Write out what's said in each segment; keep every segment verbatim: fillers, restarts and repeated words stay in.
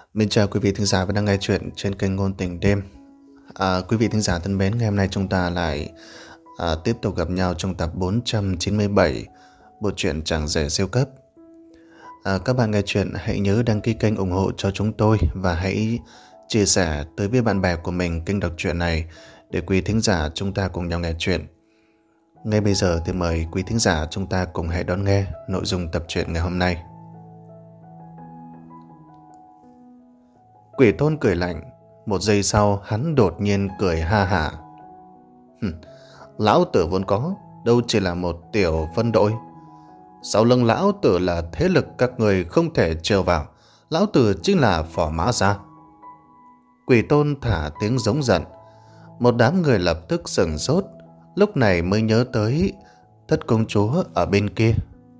Mình chào quý vị thính giả vẫn đang nghe chuyện trên kênh Ngôn Tình Đêm. À, quý vị thính giả thân mến, ngày hôm nay chúng ta lại à, tiếp tục gặp nhau trong tập bốn trăm chín mươi bảy bộ truyện Chẳng Rể Siêu Cấp. À, các bạn nghe chuyện hãy nhớ đăng ký kênh ủng hộ cho chúng tôi và hãy chia sẻ tới với bạn bè của mình kênh đọc truyện này để quý thính giả chúng ta cùng nhau nghe chuyện. Ngay bây giờ thì mời quý thính giả chúng ta cùng hãy đón nghe nội dung tập truyện ngày hôm nay. Quỷ Tôn cười lạnh. Một giây sau hắn đột nhiên cười ha hả. Lão tử vốn có, đâu chỉ là một tiểu phân đội. Sau lưng lão tử là thế lực các người không thể trêu vào. Lão tử chính là Phò Mã Gia. Quỷ Tôn thả tiếng giống giận. Một đám người lập tức sửng sốt, lúc này mới nhớ tới Thất công chúa ở bên kia.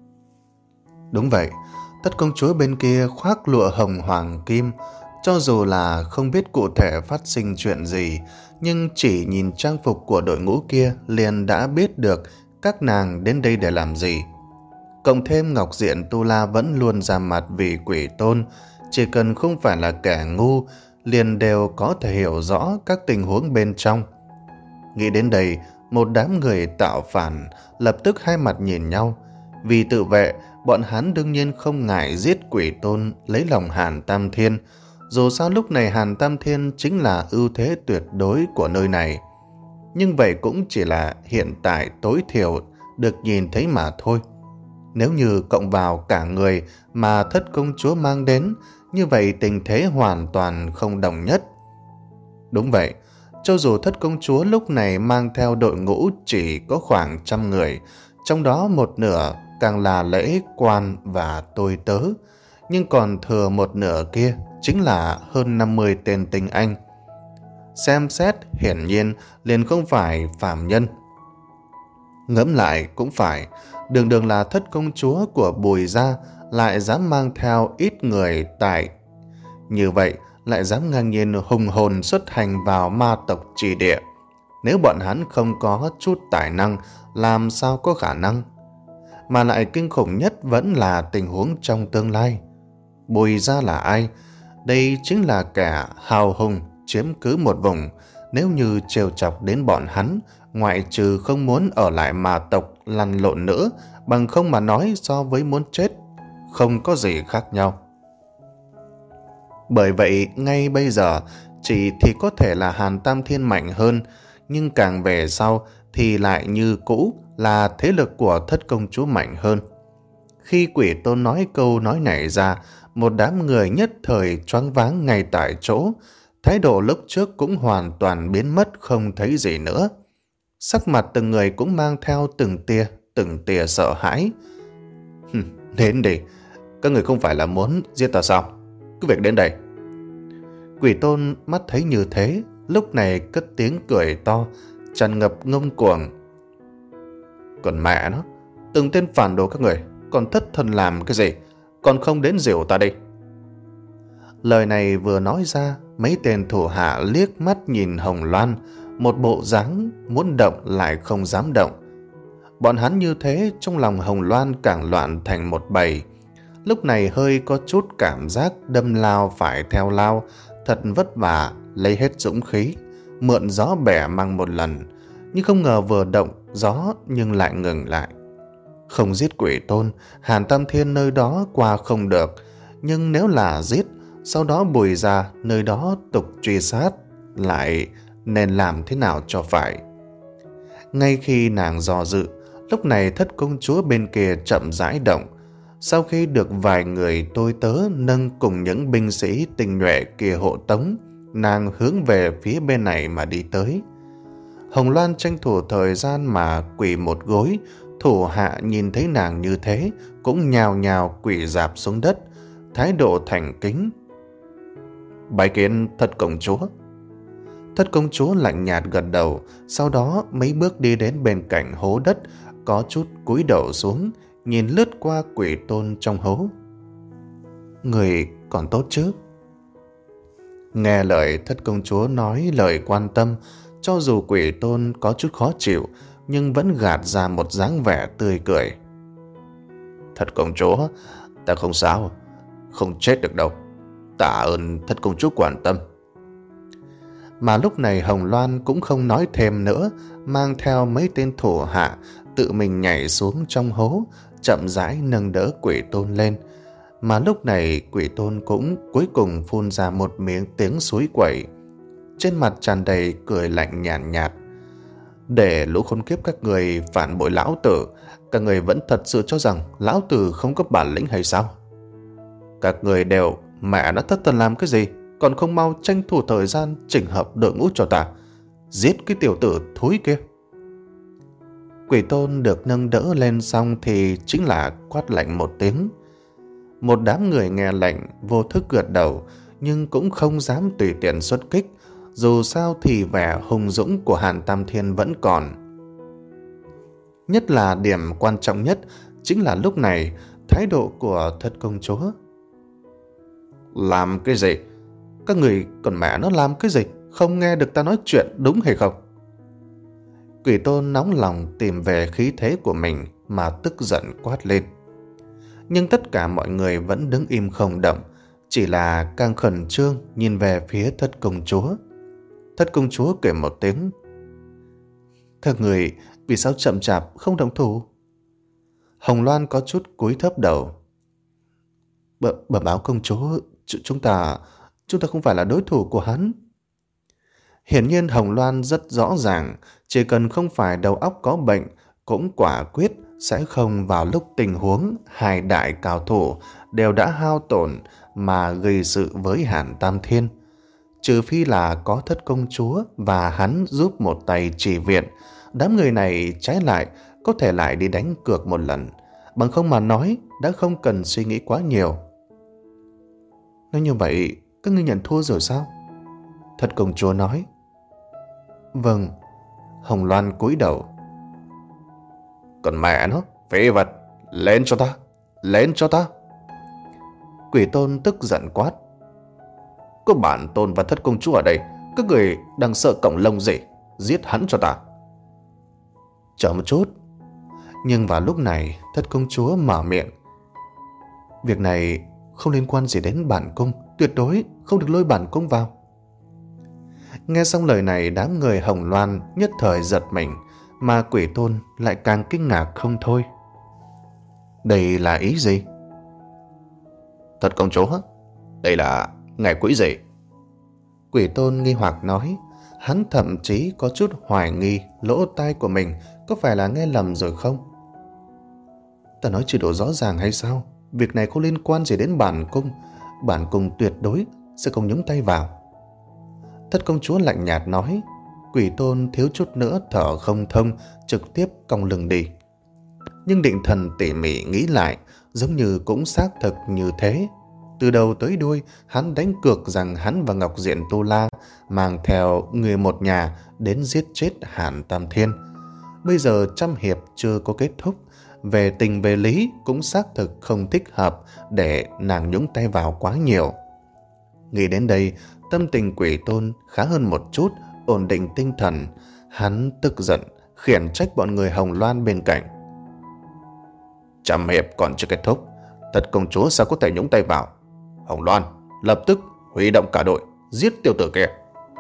Đúng vậy, Thất công chúa bên kia khoác lụa hồng hoàng kim. Cho dù là không biết cụ thể phát sinh chuyện gì, nhưng chỉ nhìn trang phục của đội ngũ kia liền đã biết được các nàng đến đây để làm gì. Cộng thêm Ngọc Diện Tu La vẫn luôn ra mặt vì Quỷ Tôn, chỉ cần không phải là kẻ ngu, liền đều có thể hiểu rõ các tình huống bên trong. Nghĩ đến đây, một đám người tạo phản lập tức hai mặt nhìn nhau. Vì tự vệ, bọn hắn đương nhiên không ngại giết Quỷ Tôn lấy lòng Hàn Tam Thiên. Dù sao lúc này Hàn Tam Thiên chính là ưu thế tuyệt đối của nơi này. Nhưng vậy cũng chỉ là hiện tại tối thiểu được nhìn thấy mà thôi. Nếu như cộng vào cả người mà Thất công chúa mang đến, như vậy tình thế hoàn toàn không đồng nhất. Đúng vậy, cho dù Thất công chúa lúc này mang theo đội ngũ chỉ có khoảng trăm người, trong đó một nửa càng là lễ quan và tôi tớ, nhưng còn thừa một nửa kia chính là hơn năm mươi tên tinh anh. Xem xét hiển nhiên liền không phải phàm nhân. Ngẫm lại cũng phải, đường đường là Thất công chúa của Bùi gia lại dám mang theo ít người tại. Như vậy lại dám ngang nhiên hùng hồn xuất hành vào ma tộc trì địa. Nếu bọn hắn không có chút tài năng, làm sao có khả năng? Mà lại kinh khủng nhất vẫn là tình huống trong tương lai. Bùi gia là ai? Đây chính là kẻ hào hùng chiếm cứ một vùng. Nếu như trêu chọc đến bọn hắn, ngoại trừ không muốn ở lại ma tộc lăn lộn nữa, bằng không mà nói so với muốn chết, không có gì khác nhau. Bởi vậy, ngay bây giờ, chỉ thì có thể là Hàn Tam Thiên mạnh hơn, nhưng càng về sau thì lại như cũ là thế lực của Thất công chúa mạnh hơn. Khi Quỷ Tôn nói câu nói này ra, một đám người nhất thời choáng váng ngay tại chỗ. Thái độ lúc trước cũng hoàn toàn biến mất không thấy gì nữa. Sắc mặt từng người cũng mang theo từng tia, từng tia sợ hãi. Đến đi, các người không phải là muốn giết ta sao? Cứ việc đến đây. Quỷ Tôn mắt thấy như thế, lúc này cất tiếng cười to, tràn ngập ngông cuồng. Còn mẹ nó, từng tên phản đồ các người, còn thất thần làm cái gì? Còn không đến dìu ta đi. Lời này vừa nói ra, mấy tên thủ hạ liếc mắt nhìn Hồng Loan, một bộ dáng muốn động lại không dám động. Bọn hắn như thế, trong lòng Hồng Loan càng loạn thành một bầy. Lúc này hơi có chút cảm giác đâm lao phải theo lao, thật vất vả, lấy hết dũng khí, mượn gió bẻ mang một lần. Nhưng không ngờ vừa động gió nhưng lại ngừng lại. Không giết Quỷ Tôn, Hàn Tam Thiên nơi đó qua không được. Nhưng nếu là giết, sau đó Bùi gia nơi đó tục truy sát, lại nên làm thế nào cho phải? Ngay khi nàng dò dự, lúc này Thất công chúa bên kia chậm rãi động. Sau khi được vài người tôi tớ nâng cùng những binh sĩ tinh nhuệ kia hộ tống, nàng hướng về phía bên này mà đi tới. Hồng Loan tranh thủ thời gian mà quỳ một gối. Thủ hạ nhìn thấy nàng như thế cũng nhào nhào quỳ rạp xuống đất, thái độ thành kính. Bái kiến Thất công chúa. Thất công chúa lạnh nhạt gật đầu, sau đó mấy bước đi đến bên cạnh hố đất, có chút cúi đầu xuống, nhìn lướt qua Quỷ Tôn trong hố. Người còn tốt chứ? Nghe lời Thất công chúa nói lời quan tâm, cho dù Quỷ Tôn có chút khó chịu, nhưng vẫn gạt ra một dáng vẻ tươi cười. Thất công chúa, ta không sao, không chết được đâu. Tạ ơn thất công chúa quan tâm. Mà lúc này Hồng Loan cũng không nói thêm nữa, mang theo mấy tên thủ hạ tự mình nhảy xuống trong hố, chậm rãi nâng đỡ Quỷ Tôn lên. Mà lúc này Quỷ Tôn cũng cuối cùng phun ra một miếng tiếng suối quẩy, trên mặt tràn đầy cười lạnh nhàn nhạt, nhạt. Để lũ khốn kiếp các người phản bội lão tử, các người vẫn thật sự cho rằng lão tử không có bản lĩnh hay sao? Các người đều mẹ nó thất thần làm cái gì, còn không mau tranh thủ thời gian chỉnh hợp đội ngũ cho ta, giết cái tiểu tử thối kia. Quỷ Tôn được nâng đỡ lên xong thì chính là quát lạnh một tiếng. Một đám người nghe lệnh vô thức gật đầu, nhưng cũng không dám tùy tiện xuất kích, dù sao thì vẻ hùng dũng của Hàn Tam Thiên vẫn còn. Nhất là điểm quan trọng nhất chính là lúc này thái độ của thất công chúa. Làm cái gì? Các người còn mẹ nó làm cái gì? Không nghe được ta nói chuyện đúng hay không? Quỷ Tôn nóng lòng tìm về khí thế của mình mà tức giận quát lên. Nhưng tất cả mọi người vẫn đứng im không động, chỉ là càng khẩn trương nhìn về phía thất công chúa. Thất công chúa kể một tiếng. Các người vì sao chậm chạp không động thủ? Hồng Loan có chút cúi thấp đầu. Bẩm bẩm báo công chúa, chúng ta chúng ta không phải là đối thủ của hắn. Hiển nhiên Hồng Loan rất rõ ràng, chỉ cần không phải đầu óc có bệnh, cũng quả quyết sẽ không vào lúc tình huống hai đại cao thủ đều đã hao tổn mà gây sự với Hàn Tam Thiên. Trừ phi là có thất công chúa và hắn giúp một tay chỉ viện, đám người này trái lại có thể lại đi đánh cược một lần. Bằng không mà nói, đã không cần suy nghĩ quá nhiều. Nếu như vậy, các ngươi nhận thua rồi sao? Thất công chúa nói. Vâng. Hồng Loan cúi đầu. Còn mẹ nó, phế vật, lên cho ta, lên cho ta. Quỷ Tôn tức giận quát. Có bản tôn và thất công chúa ở đây, các người đang sợ cổng lông gì? Giết hắn cho ta. Chờ một chút. Nhưng vào lúc này thất công chúa mở miệng. Việc này không liên quan gì đến bản cung, tuyệt đối không được lôi bản cung vào. Nghe xong lời này, đám người Hồng Loan nhất thời giật mình, mà Quỷ Tôn lại càng kinh ngạc không thôi. Đây là ý gì? Thật công chúa, đây là ngài quỷ gì? Quỷ Tôn nghi hoặc nói. Hắn thậm chí có chút hoài nghi lỗ tai của mình có phải là nghe lầm rồi không. Ta nói chưa đủ rõ ràng hay sao? Việc này không liên quan gì đến bản cung, bản cung tuyệt đối sẽ không nhúng tay vào. Thất công chúa lạnh nhạt nói. Quỷ Tôn thiếu chút nữa thở không thông, trực tiếp cong lưng đi. Nhưng định thần tỉ mỉ nghĩ lại, giống như cũng xác thực như thế. Từ đầu tới đuôi, hắn đánh cược rằng hắn và Ngọc Diện Tu La mang theo người một nhà đến giết chết Hàn Tam Thiên. Bây giờ trăm hiệp chưa có kết thúc, về tình về lý cũng xác thực không thích hợp để nàng nhúng tay vào quá nhiều. Nghĩ đến đây, tâm tình Quỷ Tôn khá hơn một chút, ổn định tinh thần. Hắn tức giận, khiển trách bọn người Hồng Loan bên cạnh. Trăm hiệp còn chưa kết thúc, thật công chúa sao có thể nhúng tay vào? Hồng Loan, lập tức huy động cả đội, giết tiểu tử kia.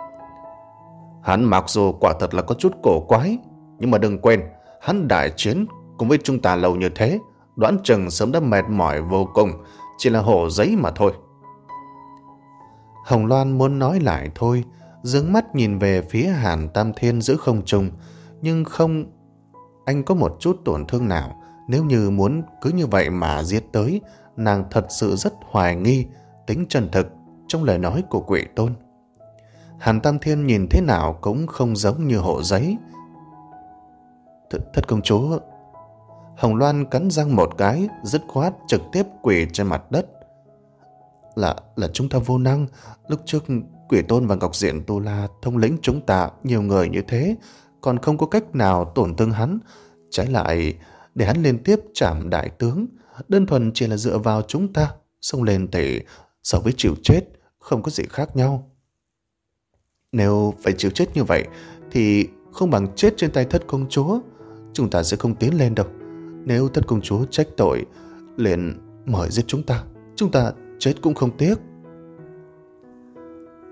Hắn mặc dù quả thật là có chút cổ quái, nhưng mà đừng quên, hắn đại chiến cùng với chúng ta lâu như thế, đoán chừng sớm đã mệt mỏi vô cùng, chỉ là hổ giấy mà thôi. Hồng Loan muốn nói lại thôi, dương mắt nhìn về phía Hàn Tam Thiên giữa không trung, nhưng không anh có một chút tổn thương nào. Nếu như muốn cứ như vậy mà giết tới, nàng thật sự rất hoài nghi tính chân thực trong lời nói của Quỷ Tôn. Hàn Tam Thiên nhìn thế nào cũng không giống như hộ giấy. Th Thất công chúa. Hồng Loan cắn răng một cái, dứt khoát trực tiếp quỳ trên mặt đất. Là là chúng ta vô năng. Lúc trước Quỷ Tôn và Ngọc Diện Tu La thống lĩnh chúng ta nhiều người như thế, còn không có cách nào tổn thương hắn. Trái lại để hắn liên tiếp chạm đại tướng, đơn thuần chỉ là dựa vào chúng ta xông lên thì so với chịu chết không có gì khác nhau. Nếu phải chịu chết như vậy thì không bằng chết trên tay thất công chúa. Chúng ta sẽ không tiến lên đâu. Nếu thất công chúa trách tội liền mời giết chúng ta, chúng ta chết cũng không tiếc.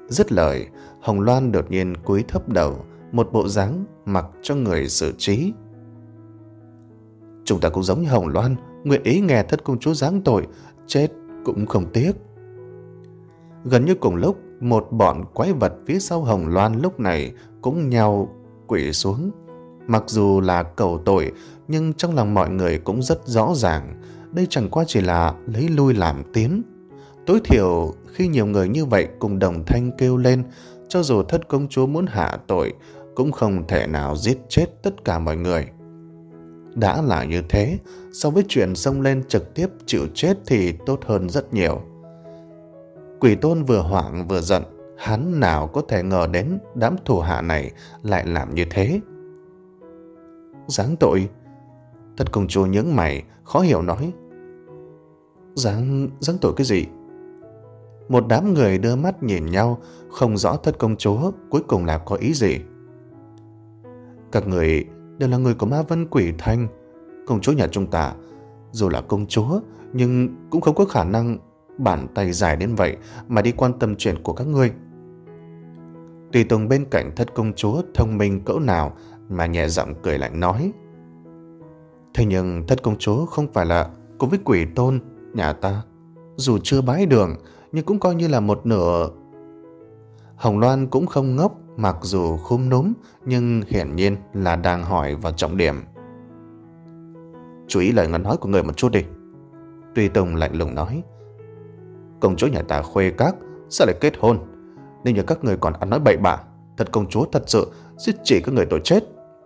Dứt lời, Hồng Loan đột nhiên cúi thấp đầu, một bộ dáng mặc cho người xử trí. Chúng ta cũng giống như Hồng Loan, nguyện ý nghe thất công chúa giáng tội, chết cũng không tiếc. Gần như cùng lúc, một bọn quái vật phía sau Hồng Loan lúc này cũng nhao quỳ xuống. Mặc dù là cầu tội, nhưng trong lòng mọi người cũng rất rõ ràng, đây chẳng qua chỉ là lấy lui làm tiến. Tối thiểu khi nhiều người như vậy cùng đồng thanh kêu lên, cho dù thất công chúa muốn hạ tội, cũng không thể nào giết chết tất cả mọi người. Đã là như thế, so với chuyện xông lên trực tiếp chịu chết thì tốt hơn rất nhiều. Quỷ Tôn vừa hoảng vừa giận, hắn nào có thể ngờ đến đám thủ hạ này lại làm như thế. Giáng tội? Thất công chúa nhướng mày, khó hiểu nói. Giáng, giáng tội cái gì? Một đám người đưa mắt nhìn nhau, không rõ thất công chúa cuối cùng là có ý gì. Các người đều là người của Ma Vân Quỷ Thành. Công chúa nhà chúng ta, dù là công chúa, nhưng cũng không có khả năng bàn tay dài đến vậy mà đi quan tâm chuyện của các ngươi. Tùy Tùng bên cạnh thất công chúa thông minh cỡ nào mà nhẹ giọng cười lạnh nói. Thế nhưng thất công chúa không phải là cùng với Quỷ Tôn nhà ta, dù chưa bái đường nhưng cũng coi như là một nửa. Hồng Loan cũng không ngốc, mặc dù khúm núm nhưng hiển nhiên là đang hỏi vào trọng điểm. Chú ý lời ngắn nói của người một chút đi. Tùy Tùng lạnh lùng nói. Công chúa nhà ta khuê các, sao lại kết hôn? Nếu như các người còn ăn nói bậy bạ, thật công chúa thật sự giết chỉ các người tội chết.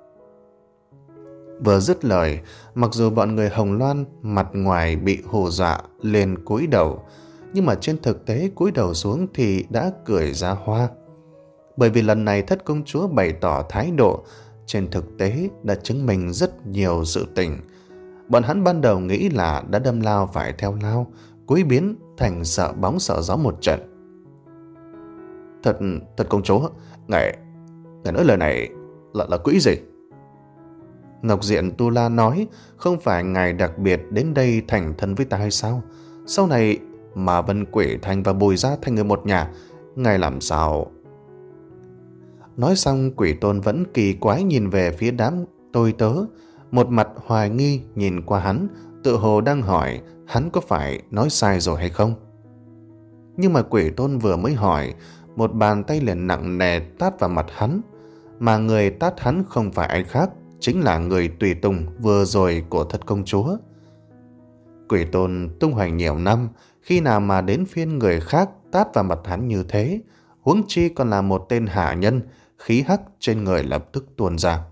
Vừa dứt lời, mặc dù bọn người Hồng Loan mặt ngoài bị hù dọa lên cúi đầu, nhưng mà trên thực tế cúi đầu xuống thì đã cười ra hoa. Bởi vì lần này thất công chúa bày tỏ thái độ, trên thực tế đã chứng minh rất nhiều sự tình. Bọn hắn ban đầu nghĩ là đã đâm lao phải theo lao, cuối biến thành sợ bóng sợ gió một trận. Thật, thật công chúa, ngài, ngài nói lời này là, là quỹ gì? Ngọc Diện Tu La nói, không phải ngài đặc biệt đến đây thành thân với ta hay sao? Sau này mà Vân Quỷ Thành và Bùi Gia thành người một nhà, ngài làm sao? Nói xong, Quỷ Tôn vẫn kỳ quái nhìn về phía đám tôi tớ, một mặt hoài nghi nhìn qua hắn, tự hồ đang hỏi hắn có phải nói sai rồi hay không. Nhưng mà Quỷ Tôn vừa mới hỏi, một bàn tay liền nặng nề tát vào mặt hắn, mà người tát hắn không phải ai khác, chính là người tùy tùng vừa rồi của thất công chúa. Quỷ Tôn tung hoành nhiều năm, khi nào mà đến phiên người khác tát vào mặt hắn như thế, huống chi còn là một tên hạ nhân, khí hắc trên người lập tức tuôn ra.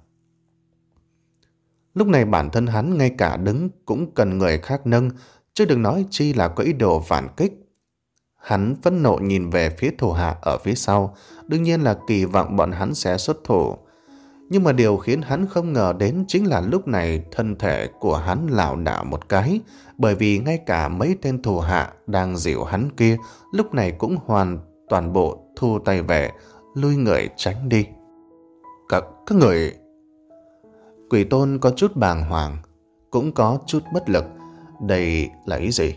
Lúc này bản thân hắn ngay cả đứng cũng cần người khác nâng, chứ đừng nói chi là có ý đồ phản kích. Hắn phẫn nộ nhìn về phía thủ hạ ở phía sau, đương nhiên là kỳ vọng bọn hắn sẽ xuất thủ. Nhưng mà điều khiến hắn không ngờ đến chính là lúc này thân thể của hắn lảo đảo một cái, bởi vì ngay cả mấy tên thủ hạ đang dịu hắn kia lúc này cũng hoàn toàn bộ thu tay về, lui người tránh đi. Các, các người... Quỷ Tôn có chút bàng hoàng, cũng có chút bất lực. Đây là ý gì?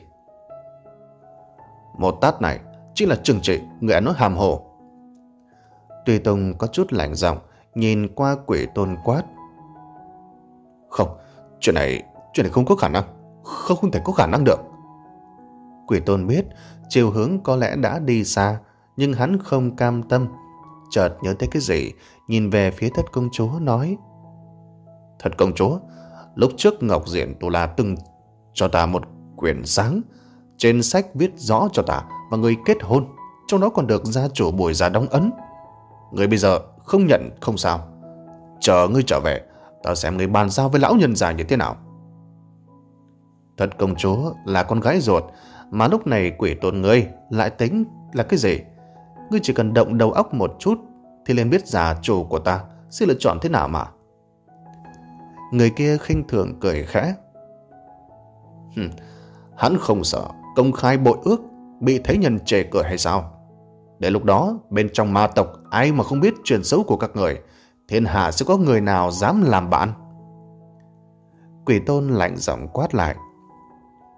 Một tát này chính là trừng trị người ăn nói hàm hồ. Tùy Tùng có chút lạnh giọng nhìn qua Quỷ Tôn quát. Không, chuyện này chuyện này không có khả năng, không không thể có khả năng được. Quỷ Tôn biết chiều hướng có lẽ đã đi xa, nhưng hắn không cam tâm, chợt nhớ tới cái gì, nhìn về phía thất công chúa nói. Thật công chúa, lúc trước Ngọc Diện Tu La từng cho ta một quyển sáng, trên sách viết rõ cho ta và người kết hôn, trong đó còn được gia chủ Bùi Gia đóng ấn. Người bây giờ không nhận không sao, chờ ngươi trở về, ta xem người bàn giao với lão nhân già như thế nào. Thật công chúa là con gái ruột, mà lúc này Quỷ Tôn ngươi lại tính là cái gì? Ngươi chỉ cần động đầu óc một chút thì liền biết gia chủ của ta sẽ lựa chọn thế nào mà. Người kia khinh thường cười khẽ. Hừm, hắn không sợ công khai bội ước, bị thấy nhân chê cười hay sao? Để lúc đó bên trong ma tộc ai mà không biết chuyện xấu của các người, thiên hạ sẽ có người nào dám làm bạn? Quỷ Tôn lạnh giọng quát lại.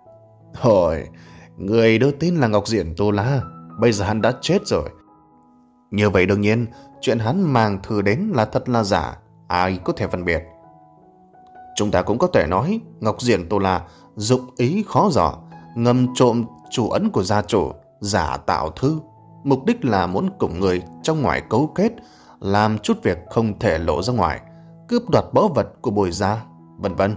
Thôi, người đưa tin là Ngọc Diện Tu La, bây giờ hắn đã chết rồi. Như vậy đương nhiên, chuyện hắn mang thư đến là thật là giả, ai có thể phân biệt. Chúng ta cũng có thể nói Ngọc Diện Tô La dụng ý khó dò, ngầm trộm chủ ấn của gia chủ, giả tạo thư, mục đích là muốn cùng người trong ngoài cấu kết, làm chút việc không thể lộ ra ngoài, cướp đoạt báu vật của Bùi gia, vân vân.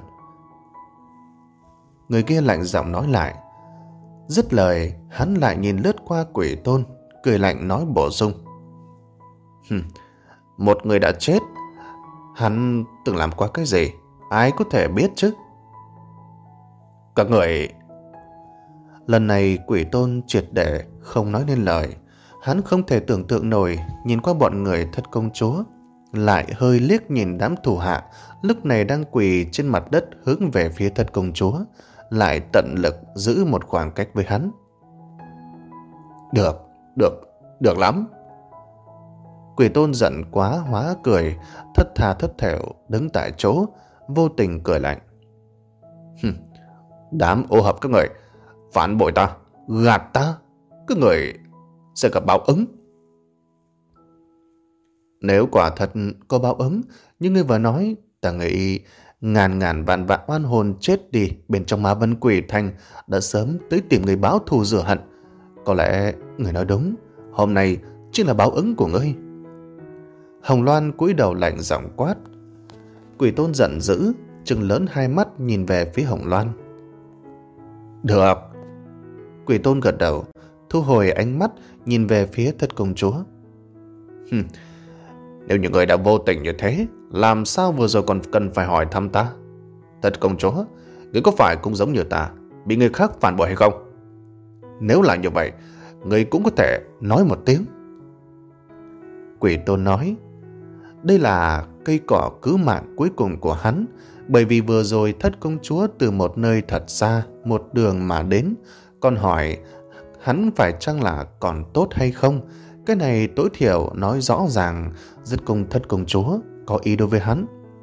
Người kia lạnh giọng nói lại. Dứt lời, hắn lại nhìn lướt qua Quỷ Tôn, cười lạnh nói bổ sung. Hừm, một người đã chết, hắn từng làm qua cái gì, ai có thể biết chứ? Các người... Lần này Quỷ Tôn triệt để không nói nên lời. Hắn không thể tưởng tượng nổi, nhìn qua bọn người Thất công chúa, lại hơi liếc nhìn đám thủ hạ lúc này đang quỳ trên mặt đất hướng về phía Thất công chúa, lại tận lực giữ một khoảng cách với hắn. Được, được, được lắm. Quỷ Tôn giận quá hóa cười, thất tha thất thểu đứng tại chỗ, vô tình cười lạnh. Đám ô hợp các người, phản bội ta, gạt ta, các người sẽ gặp báo ứng. Nếu quả thật có báo ứng, như ngươi vừa nói, ta nghĩ ngàn ngàn vạn vạn oan hồn chết đi bên trong Ma Vân Quỷ Thành đã sớm tới tìm người báo thù rửa hận. Có lẽ người nói đúng, hôm nay chính là báo ứng của ngươi. Hồng Loan cúi đầu lạnh giọng quát. Quỷ Tôn giận dữ, trừng lớn hai mắt nhìn về phía Hồng Loan. Được. Quỷ Tôn gật đầu, thu hồi ánh mắt nhìn về phía Thất công chúa. Hừm, nếu những người đã vô tình như thế, làm sao vừa rồi còn cần phải hỏi thăm ta? Thất công chúa, người có phải cũng giống như ta, bị người khác phản bội hay không? Nếu là như vậy, người cũng có thể nói một tiếng. Quỷ Tôn nói. Đây là cây cỏ cứu mạng cuối cùng của hắn, bởi vì vừa rồi Thất công chúa từ một nơi thật xa, một đường mà đến, còn hỏi hắn phải chăng là còn tốt hay không. Cái này tối thiểu nói rõ ràng rất công Thất công chúa có ý đối với hắn.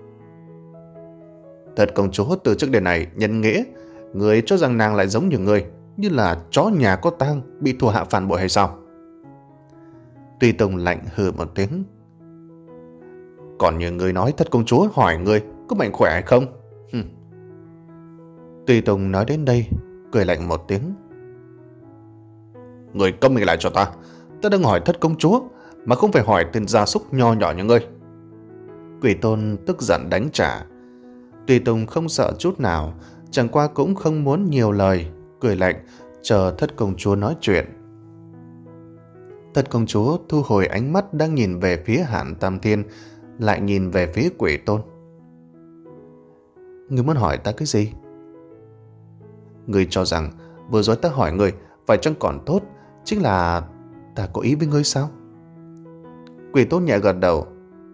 Thất công chúa từ trước đến nay nhân nghĩa, người cho rằng nàng lại giống như người, như là chó nhà có tang bị thuộc hạ phản bội hay sao? Tùy Tùng lạnh hừ một tiếng. Còn như người nói Thất công chúa hỏi người có mạnh khỏe hay không? Hừm. Tùy Tùng nói đến đây, cười lạnh một tiếng. Người câm miệng lại cho ta. Ta đang hỏi Thất công chúa, mà không phải hỏi tên gia súc nho nhỏ như ngươi. Quỷ Tôn tức giận đánh trả. Tùy Tùng không sợ chút nào, chẳng qua cũng không muốn nhiều lời, cười lạnh chờ Thất công chúa nói chuyện. Thất công chúa thu hồi ánh mắt đang nhìn về phía Hàn Tam Thiên, lại nhìn về phía Quỷ Tôn. Ngươi muốn hỏi ta cái gì? Ngươi cho rằng vừa rồi ta hỏi ngươi phải chăng còn tốt, chính là ta có ý với ngươi sao? Quỷ Tôn nhẹ gật đầu.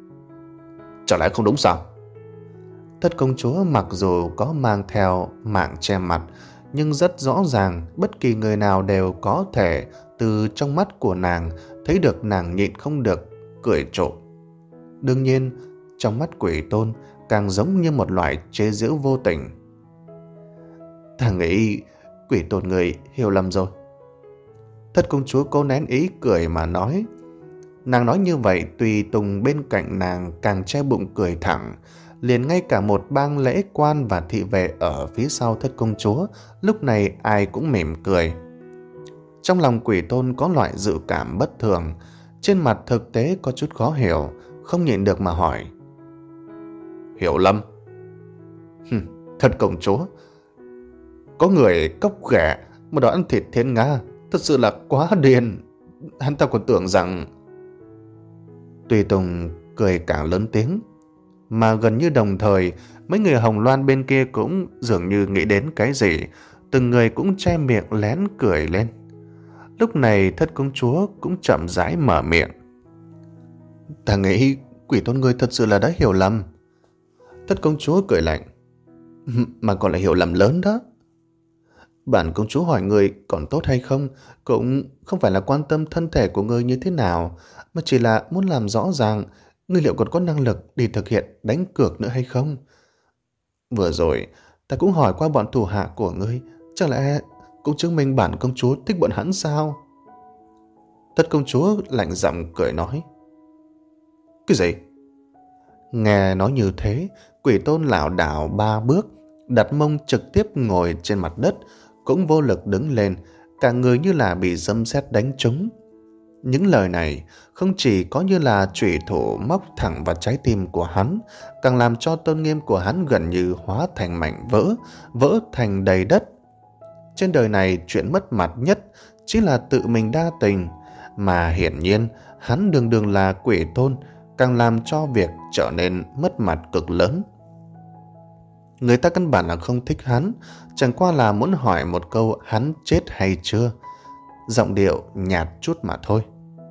Chả lẽ không đúng sao? Thất công chúa mặc dù có mang theo mạng che mặt, nhưng rất rõ ràng bất kỳ người nào đều có thể từ trong mắt của nàng thấy được nàng nhịn không được cười trộm. Đương nhiên, trong mắt Quỷ Tôn càng giống như một loại chế giễu vô tình. Ta nghĩ Quỷ Tôn người hiểu lầm rồi. Thất công chúa cố nén ý cười mà nói. Nàng nói như vậy, Tùy Tùng bên cạnh nàng càng che bụng cười thẳng. Liền ngay cả một bang lễ quan và thị vệ ở phía sau Thất công chúa lúc này ai cũng mỉm cười. Trong lòng Quỷ Tôn có loại dự cảm bất thường, trên mặt thực tế có chút khó hiểu, không nhịn được mà hỏi. Hiểu lầm? Hừm, Thất công chúa, có người cóc ghẻ mà đòi ăn thịt Thiên Nga, thật sự là quá điên. Hắn ta còn tưởng rằng... Tùy Tùng cười càng lớn tiếng, mà gần như đồng thời mấy người Hồng Loan bên kia cũng dường như nghĩ đến cái gì, từng người cũng che miệng lén cười lên. Lúc này Thất công chúa cũng chậm rãi mở miệng. Ta nghĩ Quỷ Tôn ngươi thật sự là đã hiểu lầm. Thất công chúa cười lạnh. Mà còn là hiểu lầm lớn đó. Bản công chúa hỏi người còn tốt hay không cũng không phải là quan tâm thân thể của ngươi như thế nào, mà chỉ là muốn làm rõ ràng ngươi liệu còn có năng lực để thực hiện đánh cược nữa hay không. Vừa rồi ta cũng hỏi qua bọn thủ hạ của ngươi, chẳng lẽ cũng chứng minh bản công chúa thích bọn hắn sao? Thất công chúa lạnh giọng cười nói. Cái gì? Nghe nói như thế, Quỷ Tôn lảo đảo ba bước, đặt mông trực tiếp ngồi trên mặt đất, cũng vô lực đứng lên, cả người như là bị sấm sét đánh trúng. Những lời này không chỉ có như là chủy thủ móc thẳng vào trái tim của hắn, càng làm cho tôn nghiêm của hắn gần như hóa thành mảnh vỡ, vỡ thành đầy đất. Trên đời này chuyện mất mặt nhất chỉ là tự mình đa tình, mà hiển nhiên hắn đường đường là Quỷ Tôn, càng làm cho việc trở nên mất mặt cực lớn. Người ta căn bản là không thích hắn, chẳng qua là muốn hỏi một câu hắn chết hay chưa. Giọng điệu nhạt chút mà thôi.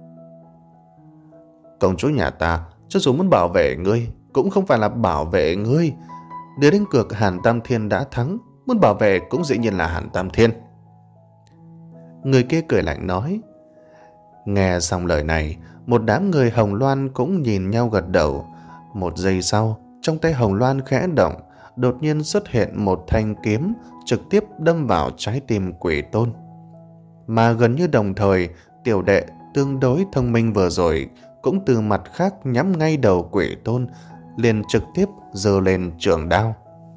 Công chúa nhà ta, cho dù muốn bảo vệ ngươi, cũng không phải là bảo vệ ngươi. Đưa đến cược Hàn Tam Thiên đã thắng, muốn bảo vệ cũng dĩ nhiên là Hàn Tam Thiên. Người kia cười lạnh nói. Nghe xong lời này, một đám người Hồng Loan cũng nhìn nhau gật đầu. Một giây sau, trong tay Hồng Loan khẽ động, đột nhiên xuất hiện một thanh kiếm trực tiếp đâm vào trái tim Quỷ Tôn. Mà gần như đồng thời, tiểu đệ tương đối thông minh vừa rồi cũng từ mặt khác nhắm ngay đầu Quỷ Tôn, liền trực tiếp giơ lên trường đao.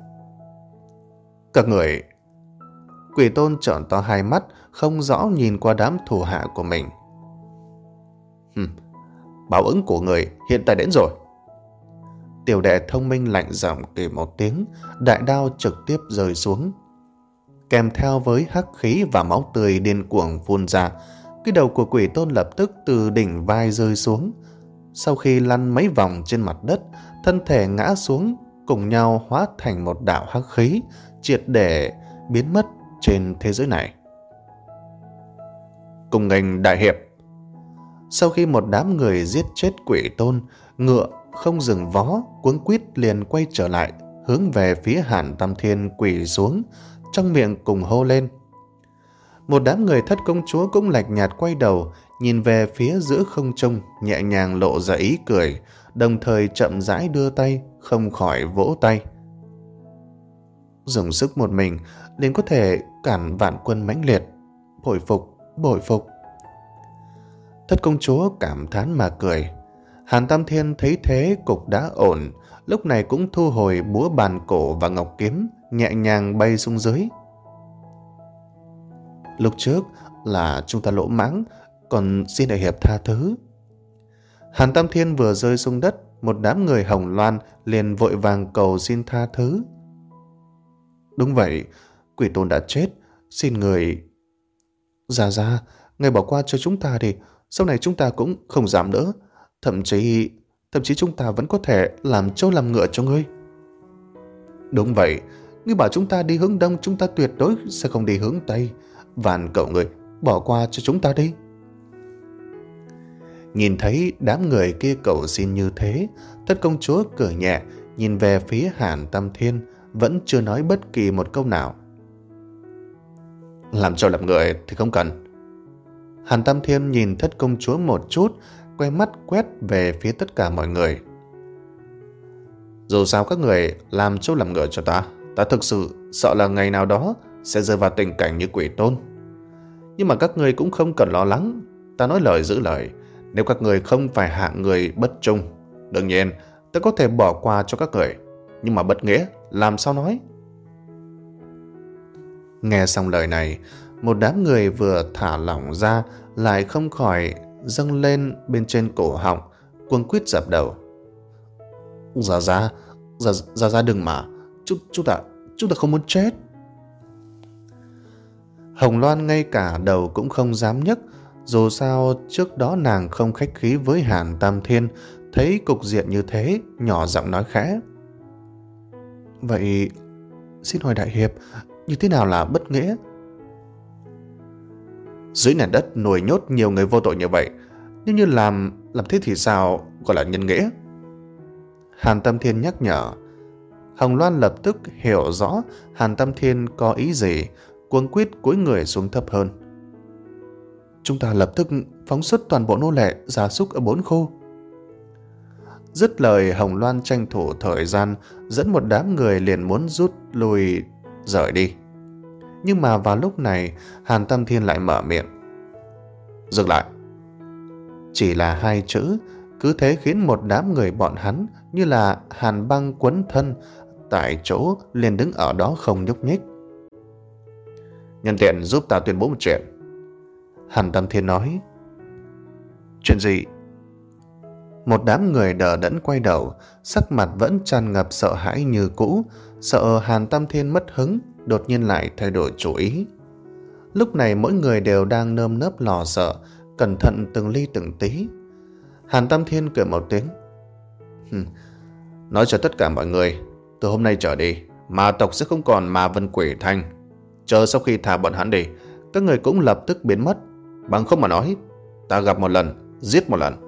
Các người... Quỷ Tôn trợn to hai mắt, không rõ nhìn qua đám thủ hạ của mình. Hừm, báo ứng của người hiện tại đến rồi. Tiểu đệ thông minh lạnh giọng kể một tiếng, đại đao trực tiếp rơi xuống. Kèm theo với hắc khí và máu tươi điên cuồng phun ra, cái đầu của Quỷ Tôn lập tức từ đỉnh vai rơi xuống. Sau khi lăn mấy vòng trên mặt đất, thân thể ngã xuống, cùng nhau hóa thành một đạo hắc khí, triệt để biến mất trên thế giới này. Cùng nghênh đại hiệp. Sau khi một đám người giết chết Quỷ Tôn, ngựa không dừng vó, cuống quýt liền quay trở lại, hướng về phía Hàn Tam Thiên quỳ xuống, trong miệng cùng hô lên. Một đám người Thất công chúa cũng lạnh nhạt quay đầu, nhìn về phía giữa không trung, nhẹ nhàng lộ ra ý cười, đồng thời chậm rãi đưa tay, không khỏi vỗ tay. Dùng sức một mình liền có thể cản vạn quân mãnh liệt. Bội phục, bội phục. Thất công chúa cảm thán mà cười. Hàn Tam Thiên thấy thế cục đã ổn, lúc này cũng thu hồi búa bàn cổ và ngọc kiếm, nhẹ nhàng bay xuống dưới. Lúc trước là chúng ta lỗ mãng, còn xin đại hiệp tha thứ. Hàn Tam Thiên vừa rơi xuống đất, một đám người Hồng Loan liền vội vàng cầu xin tha thứ. Đúng vậy, Quỷ Tôn đã chết, xin người... Ra ra, ngài bỏ qua cho chúng ta đi, sau này chúng ta cũng không dám nữa. Thậm chí, thậm chí chúng ta vẫn có thể làm trâu làm ngựa cho ngươi. Đúng vậy, ngươi bảo chúng ta đi hướng đông, chúng ta tuyệt đối sẽ không đi hướng tây. Vạn cậu người, bỏ qua cho chúng ta đi. Nhìn thấy đám người kia cầu xin như thế, Thất công chúa cười nhẹ, nhìn về phía Hàn Tam Thiên, vẫn chưa nói bất kỳ một câu nào. Làm trâu làm người thì không cần. Hàn Tam Thiên nhìn Thất công chúa một chút, quay mắt quét về phía tất cả mọi người. Dù sao các người làm trâu làm ngựa cho ta, ta thực sự sợ là ngày nào đó sẽ rơi vào tình cảnh như Quỷ Tôn. Nhưng mà các người cũng không cần lo lắng, ta nói lời giữ lời. Nếu các người không phải hạng người bất trung, đương nhiên ta có thể bỏ qua cho các người, nhưng mà bất nghĩa làm sao nói. Nghe xong lời này, một đám người vừa thả lỏng ra lại không khỏi dâng lên bên trên cổ họng, cuống quýt dập đầu. Ra ra, ra ra, ra đừng mà, chúng, chúng ta, chúng ta không muốn chết. Hồng Loan ngay cả đầu cũng không dám nhấc, dù sao trước đó nàng không khách khí với Hàn Tam Thiên, thấy cục diện như thế, nhỏ giọng nói khẽ. Vậy, xin hỏi đại hiệp, như thế nào là bất nghĩa? Dưới nền đất nuôi nhốt nhiều người vô tội như vậy, nếu như làm làm thế thì sao gọi là nhân nghĩa? Hàn Tam Thiên nhắc nhở. Hồng Loan lập tức hiểu rõ Hàn Tam Thiên có ý gì, cuống quýt cúi người xuống thấp hơn. Chúng ta lập tức phóng xuất toàn bộ nô lệ gia súc ở bốn khu. Dứt lời, Hồng Loan tranh thủ thời gian dẫn một đám người liền muốn rút lui rời đi. Nhưng mà vào lúc này Hàn Tam Thiên lại mở miệng. Dừng lại, Chỉ là hai chữ, cứ thế khiến một đám người bọn hắn như là hàn băng quấn thân, tại chỗ liền đứng ở đó không nhúc nhích. Nhân tiện giúp ta tuyên bố một chuyện. Hàn Tam Thiên nói. Chuyện gì? Một đám người đờ đẫn quay đầu, sắc mặt vẫn tràn ngập sợ hãi như cũ, sợ Hàn Tam Thiên mất hứng, đột nhiên lại thay đổi chủ ý. Lúc này mỗi người đều đang nơm nớp lo sợ, cẩn thận từng ly từng tí. Hàn Tam Thiên cười một tiếng. Nói cho tất cả mọi người, từ hôm nay trở đi, ma tộc sẽ không còn ma vân quỷ thành. Chờ sau khi thả bọn hắn đi, các người cũng lập tức biến mất. Bằng không mà nói, ta gặp một lần, giết một lần.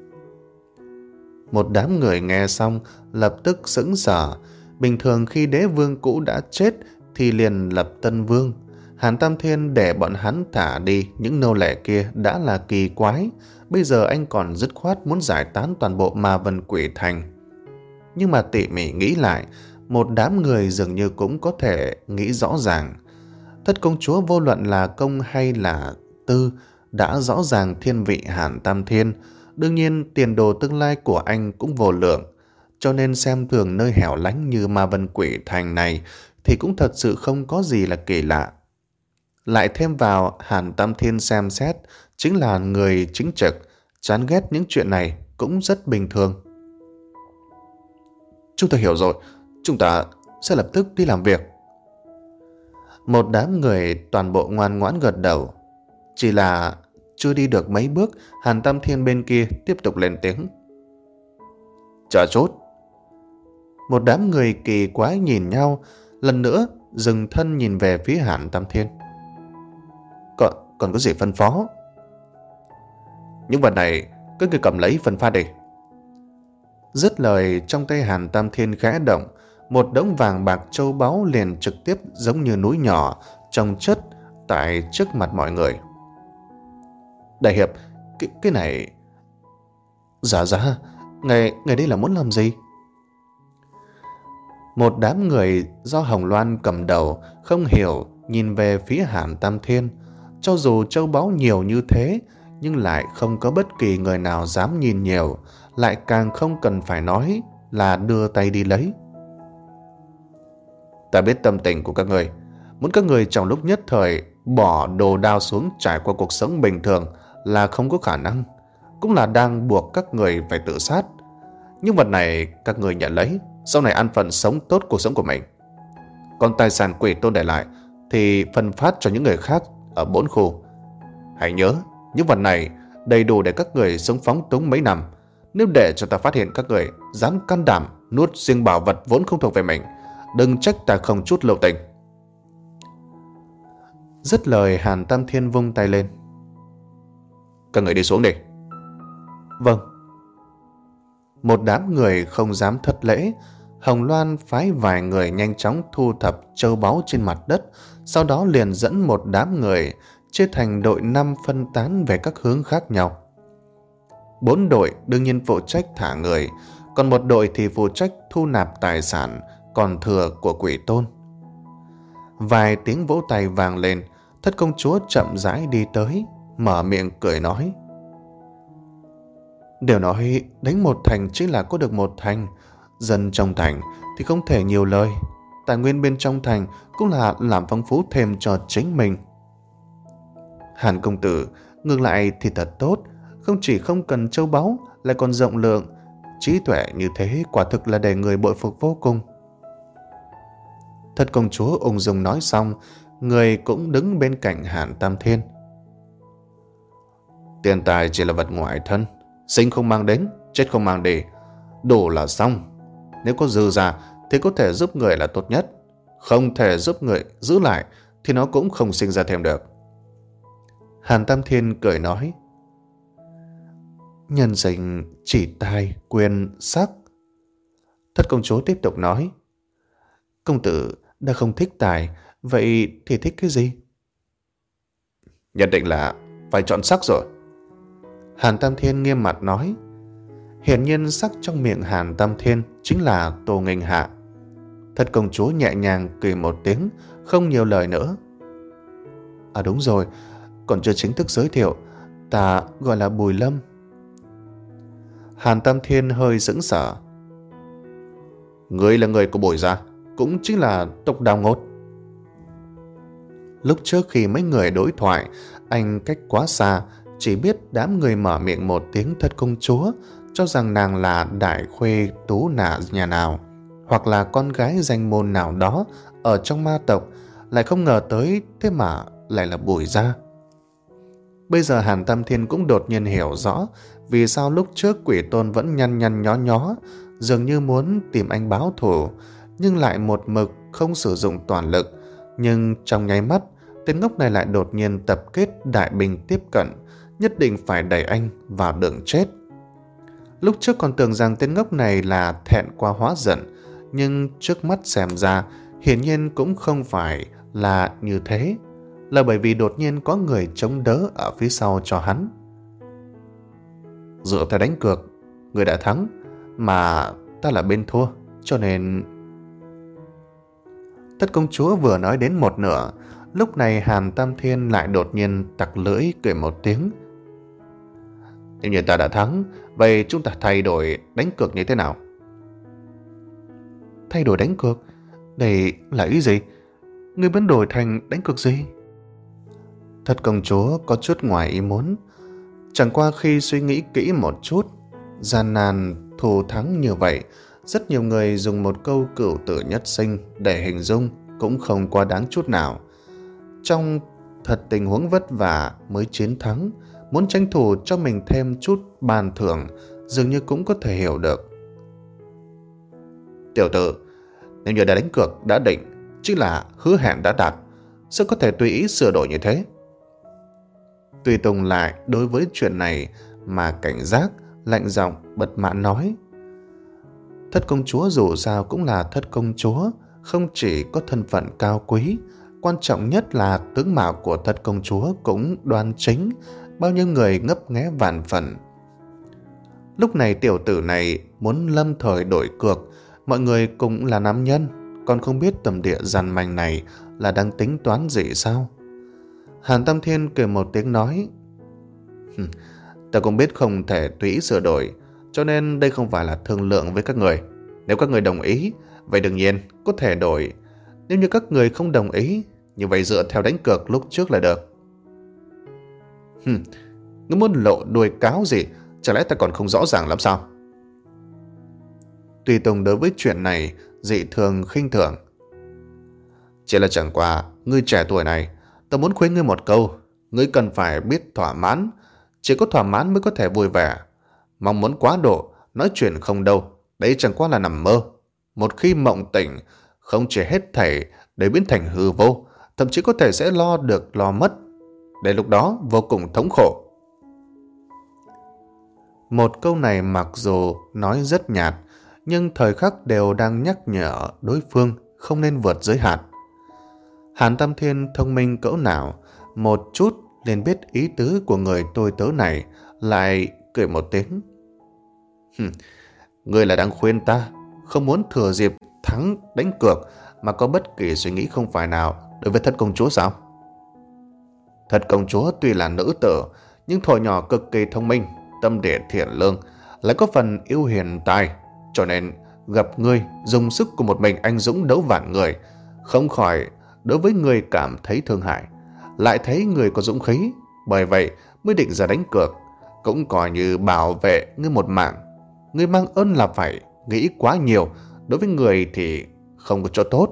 Một đám người nghe xong lập tức sững sờ. Bình thường khi đế vương cũ đã chết thì liền lập tân vương. Hàn Tam Thiên để bọn hắn thả đi những nô lệ kia đã là kỳ quái. Bây giờ anh còn dứt khoát muốn giải tán toàn bộ ma vân quỷ thành. Nhưng mà tỉ mỉ nghĩ lại, một đám người dường như cũng có thể nghĩ rõ ràng. Thất công chúa vô luận là công hay là tư đã rõ ràng thiên vị Hàn Tam Thiên. Đương nhiên tiền đồ tương lai của anh cũng vô lượng. Cho nên xem thường nơi hẻo lánh như ma vân quỷ thành này thì cũng thật sự không có gì là kỳ lạ. Lại thêm vào Hàn Tam Thiên xem xét chính là người chính trực, chán ghét những chuyện này cũng rất bình thường. Chúng ta hiểu rồi, chúng ta sẽ lập tức đi làm việc. Một đám người toàn bộ ngoan ngoãn gật đầu. Chỉ là chưa đi được mấy bước, Hàn Tam Thiên bên kia tiếp tục lên tiếng. Chờ chút. Một đám người kỳ quái nhìn nhau, lần nữa dừng thân nhìn về phía Hàn Tam Thiên. Còn, còn có gì phân phó? Những vật này các người cầm lấy phân phát đi. Dứt lời, trong tay Hàn Tam Thiên khẽ động, một đống vàng bạc châu báu liền trực tiếp giống như núi nhỏ chồng chất tại trước mặt mọi người. Đại hiệp, cái, cái này... Dạ dạ, ngài, ngài đây là muốn làm gì? Một đám người do Hồng Loan cầm đầu không hiểu nhìn về phía Hàn Tam Thiên. Cho dù châu báu nhiều như thế, nhưng lại không có bất kỳ người nào dám nhìn nhiều, lại càng không cần phải nói là đưa tay đi lấy. Ta biết tâm tình của các người, muốn các người trong lúc nhất thời bỏ đồ đao xuống trải qua cuộc sống bình thường là không có khả năng, cũng là đang buộc các người phải tự sát. Nhưng vật này các người nhận lấy, sau này ăn phần sống tốt cuộc sống của mình. Còn tài sản quỷ tôn để lại thì phân phát cho những người khác ở bốn khu. Hãy nhớ, những vật này đầy đủ để các người sống phóng túng mấy năm. Nếu để cho ta phát hiện các người dám can đảm nuốt riêng bảo vật vốn không thuộc về mình, đừng trách ta không chút lưu tình. Dứt lời, Hàn Tam Thiên vung tay lên. Các người đi xuống đi. Vâng. Một đám người không dám thất lễ. Hồng Loan phái vài người nhanh chóng thu thập châu báu trên mặt đất, sau đó liền dẫn một đám người chia thành đội năm phân tán về các hướng khác nhau. Bốn đội đương nhiên phụ trách thả người, còn một đội thì phụ trách thu nạp tài sản còn thừa của quỷ tôn. Vài tiếng vỗ tay vang lên, Thất công chúa chậm rãi đi tới, mở miệng cười nói. Đều nói đánh một thành chính là có được một thành. Dân trong thành thì không thể nhiều lời, tài nguyên bên trong thành cũng là làm phong phú thêm cho chính mình. Hàn công tử ngược lại thì thật tốt, không chỉ không cần châu báu, lại còn rộng lượng, trí tuệ như thế quả thực là để người bội phục vô cùng. Thất công chúa ung dung nói xong, người cũng đứng bên cạnh Hàn Tam Thiên. Tiền tài chỉ là vật ngoại thân, sinh không mang đến, chết không mang đi, đủ là xong. Nếu có dư ra thì có thể giúp người là tốt nhất, không thể giúp người giữ lại thì nó cũng không sinh ra thêm được. Hàn Tam Thiên cười nói. Nhân sinh chỉ tài quyền sắc. Thất công chúa tiếp tục nói. Công tử đã không thích tài, vậy thì thích cái gì? Nhất định là phải chọn sắc rồi. Hàn Tam Thiên nghiêm mặt nói. Hiển nhiên sắc trong miệng Hàn Tam Thiên chính là Tô Nghênh Hạ. Thất công chúa nhẹ nhàng cười một tiếng, không nhiều lời nữa. À đúng rồi, còn chưa chính thức giới thiệu, ta gọi là Bùi Lâm, Hàn Tam Thiên hơi sững sờ. Ngươi là người của Bùi gia, cũng chính là tộc Đào Ngốt. Lúc trước khi mấy người đối thoại, anh cách quá xa, chỉ biết đám người mở miệng một tiếng thất công chúa, cho rằng nàng là đại khuê tú nạ nhà nào, hoặc là con gái danh môn nào đó ở trong ma tộc, lại không ngờ tới thế mà lại là Bùi gia. Bây giờ Hàn Tam Thiên cũng đột nhiên hiểu rõ vì sao lúc trước Quỷ Tôn vẫn nhăn nhăn nhó nhó, dường như muốn tìm anh báo thù, nhưng lại một mực không sử dụng toàn lực. Nhưng trong nháy mắt, tên ngốc này lại đột nhiên tập kết đại binh tiếp cận, nhất định phải đẩy anh vào đường chết. Lúc trước còn tưởng rằng tên ngốc này là thẹn quá hóa giận, nhưng trước mắt xem ra hiển nhiên cũng không phải là như thế, là bởi vì đột nhiên có người chống đỡ ở phía sau cho hắn. Dựa theo đánh cược, người đã thắng, mà ta là bên thua, cho nên... Thất công chúa vừa nói đến một nửa, lúc này Hàn Tam Thiên lại đột nhiên tặc lưỡi cười một tiếng. Nếu như ta đã thắng, vậy chúng ta thay đổi đánh cược như thế nào? Thay đổi đánh cược? Đây là ý gì? Ngươi muốn đổi thành đánh cược gì? Thất công chúa có chút ngoài ý muốn. Chẳng qua khi suy nghĩ kỹ một chút, gian nan thù thắng như vậy, rất nhiều người dùng một câu cửu tử nhất sinh để hình dung cũng không quá đáng chút nào. Trong thật tình huống vất vả mới chiến thắng, muốn tranh thủ cho mình thêm chút bàn thưởng, dường như cũng có thể hiểu được. Tiểu tử, nếu như đã đánh cược đã định, chính là hứa hẹn đã đạt, sao có thể tùy ý sửa đổi như thế? Tùy Tùng lại đối với chuyện này mà cảnh giác, lạnh giọng bật mãn nói. Thất công chúa dù sao cũng là thất công chúa, không chỉ có thân phận cao quý, quan trọng nhất là tướng mạo của thất công chúa cũng đoan chính, bao nhiêu người ngấp nghé vạn phần. Lúc này tiểu tử này muốn lâm thời đổi cược, mọi người cũng là nam nhân, còn không biết tầm địa giàn manh này là đang tính toán gì sao? Hàn Tam Thiên cười một tiếng nói, ta cũng biết không thể tùy ý sửa đổi, cho nên đây không phải là thương lượng với các người. Nếu các người đồng ý, vậy đương nhiên có thể đổi. Nếu như các người không đồng ý, như vậy dựa theo đánh cược lúc trước là được. Hừm, ngươi muốn lộ đuôi cáo gì? Chả lẽ ta còn không rõ ràng lắm sao? Tùy Tùng đối với chuyện này dị thường khinh thường. Chỉ là chẳng qua ngươi trẻ tuổi này, ta muốn khuyên ngươi một câu, ngươi cần phải biết thỏa mãn, chỉ có thỏa mãn mới có thể vui vẻ. Mong muốn quá độ, nói chuyện không đâu, đấy chẳng qua là nằm mơ. Một khi mộng tỉnh, không chỉ hết thảy để biến thành hư vô, thậm chí có thể sẽ lo được lo mất, để lúc đó vô cùng thống khổ. Một câu này mặc dù nói rất nhạt, nhưng thời khắc đều đang nhắc nhở đối phương không nên vượt giới hạn. Hàn Tam Thiên thông minh cỡ nào, một chút liền biết ý tứ của người tôi tớ này, lại cười một tiếng. Ngươi là đang khuyên ta không muốn thừa dịp thắng đánh cược mà có bất kỳ suy nghĩ không phải nào đối với thất công chúa sao? Thất công chúa tuy là nữ tử, nhưng thuở nhỏ cực kỳ thông minh, tâm địa thiện lương, lại có phần yêu hiền tài, cho nên gặp ngươi dùng sức của một mình anh dũng đấu vạn người, không khỏi đối với ngươi cảm thấy thương hại, lại thấy người có dũng khí, bởi vậy mới định ra đánh cược, cũng coi như bảo vệ ngươi một mạng. Ngươi mang ơn là phải nghĩ quá nhiều, đối với người thì không có chỗ tốt.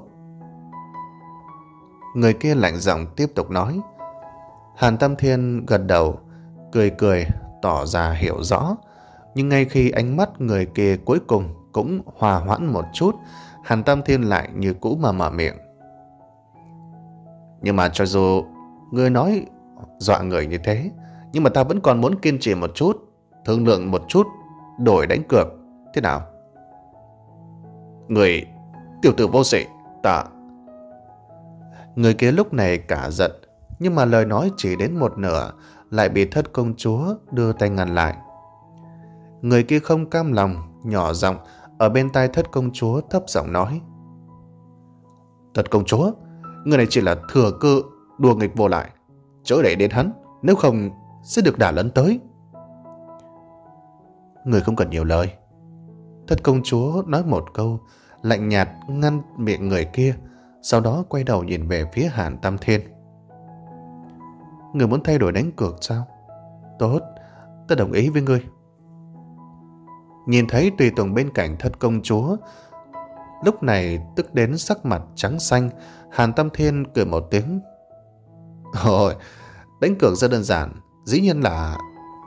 Người kia lạnh giọng tiếp tục nói. Hàn Tam Thiên gật đầu, cười cười tỏ ra hiểu rõ, nhưng ngay khi ánh mắt người kia cuối cùng cũng hòa hoãn một chút, Hàn Tam Thiên lại như cũ mà mở miệng. Nhưng mà cho dù ngươi nói dọa người như thế, nhưng mà ta vẫn còn muốn kiên trì một chút, thương lượng một chút, đổi đánh cược, thế nào? Người tiểu tử vô sĩ, ta... Người kia lúc này cả giận, nhưng mà lời nói chỉ đến một nửa, lại bị thất công chúa đưa tay ngăn lại. Người kia không cam lòng, nhỏ giọng ở bên tai thất công chúa thấp giọng nói. Thất công chúa, người này chỉ là thừa cơ đùa nghịch vô lại, chớ để đến hắn, nếu không sẽ được đả lấn tới. Người không cần nhiều lời. Thất công chúa nói một câu, lạnh nhạt ngăn miệng người kia, sau đó quay đầu nhìn về phía Hàn Tam Thiên. Người muốn thay đổi đánh cược sao? Tốt, ta đồng ý với ngươi. Nhìn thấy tùy tùng bên cạnh thất công chúa lúc này tức đến sắc mặt trắng xanh, Hàn Tam Thiên cười một tiếng. Ôi, đánh cược rất đơn giản, dĩ nhiên là...